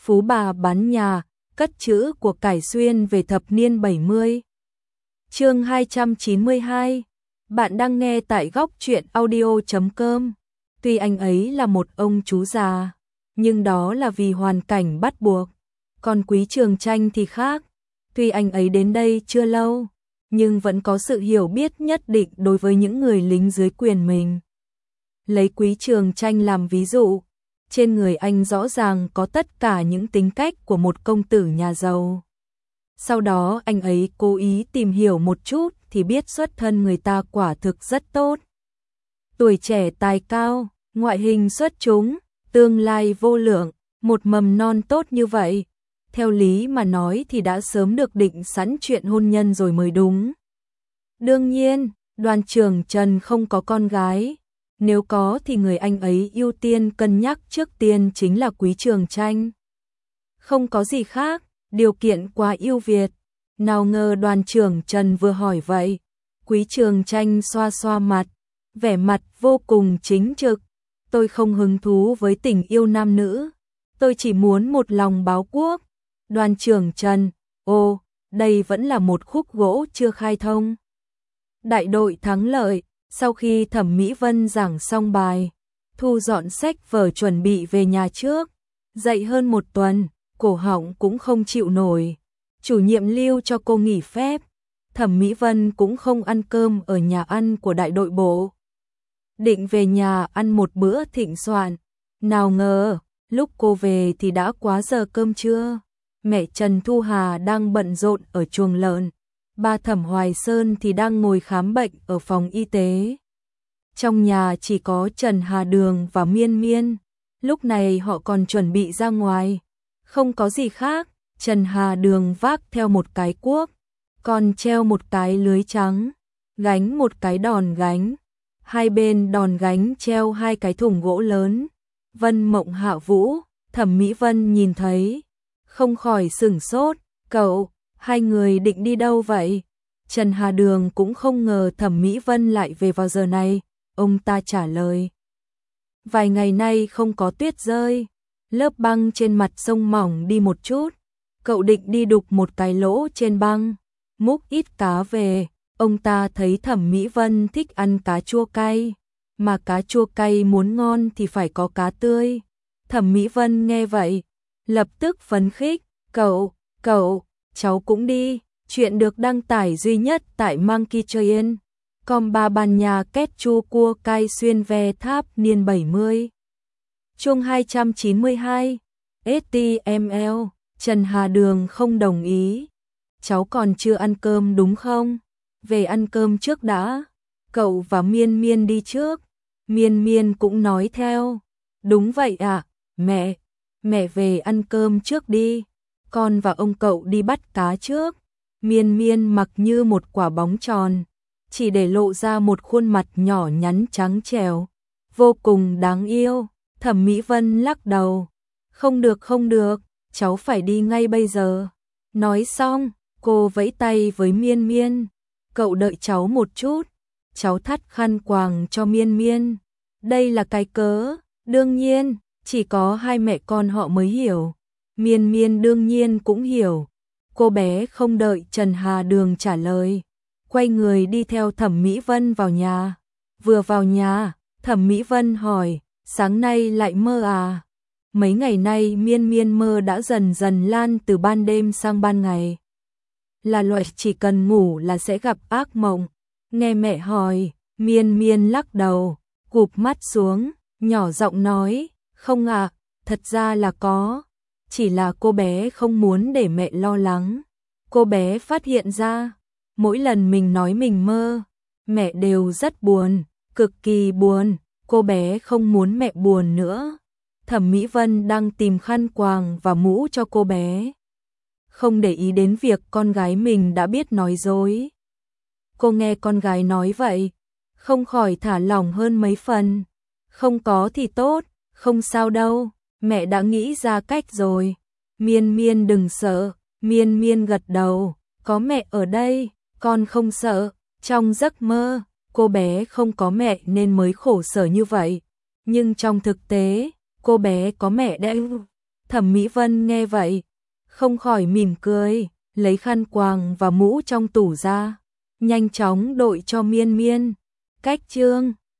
phú bà bán nhà, cất trữ của cải xuyên về thập niên 70. Chương 292. Bạn đang nghe tại góc truyện audio.com. Tuy anh ấy là một ông chú già, nhưng đó là vì hoàn cảnh bắt buộc. Còn Quý Trường Chanh thì khác. Tuy anh ấy đến đây chưa lâu, nhưng vẫn có sự hiểu biết nhất định đối với những người lính dưới quyền mình. Lấy Quý Trường Chanh làm ví dụ, trên người anh rõ ràng có tất cả những tính cách của một công tử nhà giàu. Sau đó anh ấy cố ý tìm hiểu một chút thì biết xuất thân người ta quả thực rất tốt. Tuổi trẻ tài cao, ngoại hình xuất chúng, tương lai vô lượng, một mầm non tốt như vậy. Theo lý mà nói thì đã sớm được định sẵn chuyện hôn nhân rồi mới đúng. Đương nhiên, Đoàn Trường Trần không có con gái. Nếu có thì người anh ấy ưu tiên cân nhắc trước tiên chính là Quý Trường Chanh. Không có gì khác, điều kiện quá ưu việt. Nào ngờ Đoàn Trường Trần vừa hỏi vậy, Quý Trường Chanh xoa xoa mặt, vẻ mặt vô cùng chính trực. Tôi không hứng thú với tình yêu nam nữ, tôi chỉ muốn một lòng báo quốc. Đoàn Trường Trần, ô, đây vẫn là một khúc gỗ chưa khai thông. Đại đội thắng lợi, sau khi Thẩm Mỹ Vân giảng xong bài, thu dọn sách vở chuẩn bị về nhà trước, dậy hơn một tuần, cổ họng cũng không chịu nổi. Chủ nhiệm lưu cho cô nghỉ phép, Thẩm Mỹ Vân cũng không ăn cơm ở nhà ăn của đại đội bộ. Định về nhà ăn một bữa thịnh soạn, nào ngờ, lúc cô về thì đã quá giờ cơm trưa. Mẹ Trần Thu Hà đang bận rộn ở chuồng lợn, ba Thẩm Hoài Sơn thì đang ngồi khám bệnh ở phòng y tế. Trong nhà chỉ có Trần Hà Đường và Miên Miên, lúc này họ còn chuẩn bị ra ngoài, không có gì khác. Trần Hà Đường vác theo một cái cuốc, còn treo một cái lưới trắng, gánh một cái đòn gánh. Hai bên đòn gánh treo hai cái thùng gỗ lớn. Vân Mộng Hạ Vũ, Thẩm Mỹ Vân nhìn thấy, không khỏi sửng sốt. Cậu, hai người định đi đâu vậy? Trần Hà Đường cũng không ngờ Thẩm Mỹ Vân lại về vào giờ này. Ông ta trả lời, vài ngày nay không có tuyết rơi, lớp băng trên mặt sông mỏng đi một chút. Cậu định đi đục một cái lỗ trên băng, múc ít cá về. Ông ta thấy Thẩm Mỹ Vân thích ăn cá chua cay, mà cá chua cay muốn ngon thì phải có cá tươi. Thẩm Mỹ Vân nghe vậy, lập tức phấn khích, cậu, cháu cũng đi. Chuyện được đăng tải duy nhất tại Monkey Train. Com ba ban nhà kết chua cua cay xuyên ve tháp niên 70. Chương 292. STML. Trần Hà Đường không đồng ý. Cháu còn chưa ăn cơm đúng không? Về ăn cơm trước đã. Cậu và Miên Miên đi trước. Miên Miên cũng nói theo. Đúng vậy ạ, mẹ về ăn cơm trước đi. Con và ông cậu đi bắt cá trước. Miên Miên mặc như một quả bóng tròn, chỉ để lộ ra một khuôn mặt nhỏ nhắn trắng trẻo, vô cùng đáng yêu. Thẩm Mỹ Vân lắc đầu. Không được, cháu phải đi ngay bây giờ. Nói xong, cô vẫy tay với Miên Miên. Cậu đợi cháu một chút. Cháu thắt khăn quàng cho Miên Miên. Đây là cái cớ, đương nhiên, chỉ có hai mẹ con họ mới hiểu. Miên Miên đương nhiên cũng hiểu. Cô bé không đợi Trần Hà Đường trả lời, quay người đi theo Thẩm Mỹ Vân vào nhà. Vừa vào nhà, Thẩm Mỹ Vân hỏi, sáng nay lại mơ à? Mấy ngày nay Miên Miên mơ đã dần dần lan từ ban đêm sang ban ngày. Là loại chỉ cần ngủ là sẽ gặp ác mộng. Nghe mẹ hỏi, Miên Miên lắc đầu, cụp mắt xuống, nhỏ giọng nói, không ạ, thật ra là có. Chỉ là cô bé không muốn để mẹ lo lắng. Cô bé phát hiện ra, mỗi lần mình nói mình mơ, mẹ đều rất buồn, cực kỳ buồn. Cô bé không muốn mẹ buồn nữa. Thẩm Mỹ Vân đang tìm khăn quàng và mũ cho cô bé, không để ý đến việc con gái mình đã biết nói dối. Cô nghe con gái nói vậy, không khỏi thả lỏng hơn mấy phần. Không có thì tốt, không sao đâu, mẹ đã nghĩ ra cách rồi. Miên Miên đừng sợ. Miên Miên gật đầu, có mẹ ở đây, con không sợ. Trong giấc mơ, cô bé không có mẹ nên mới khổ sở như vậy. Nhưng trong thực tế, cô bé có mẹ đấy. Thẩm Mỹ Vân nghe vậy, không khỏi mỉm cười, lấy khăn quàng và mũ trong tủ ra, nhanh chóng đội cho Miên Miên. Cách chương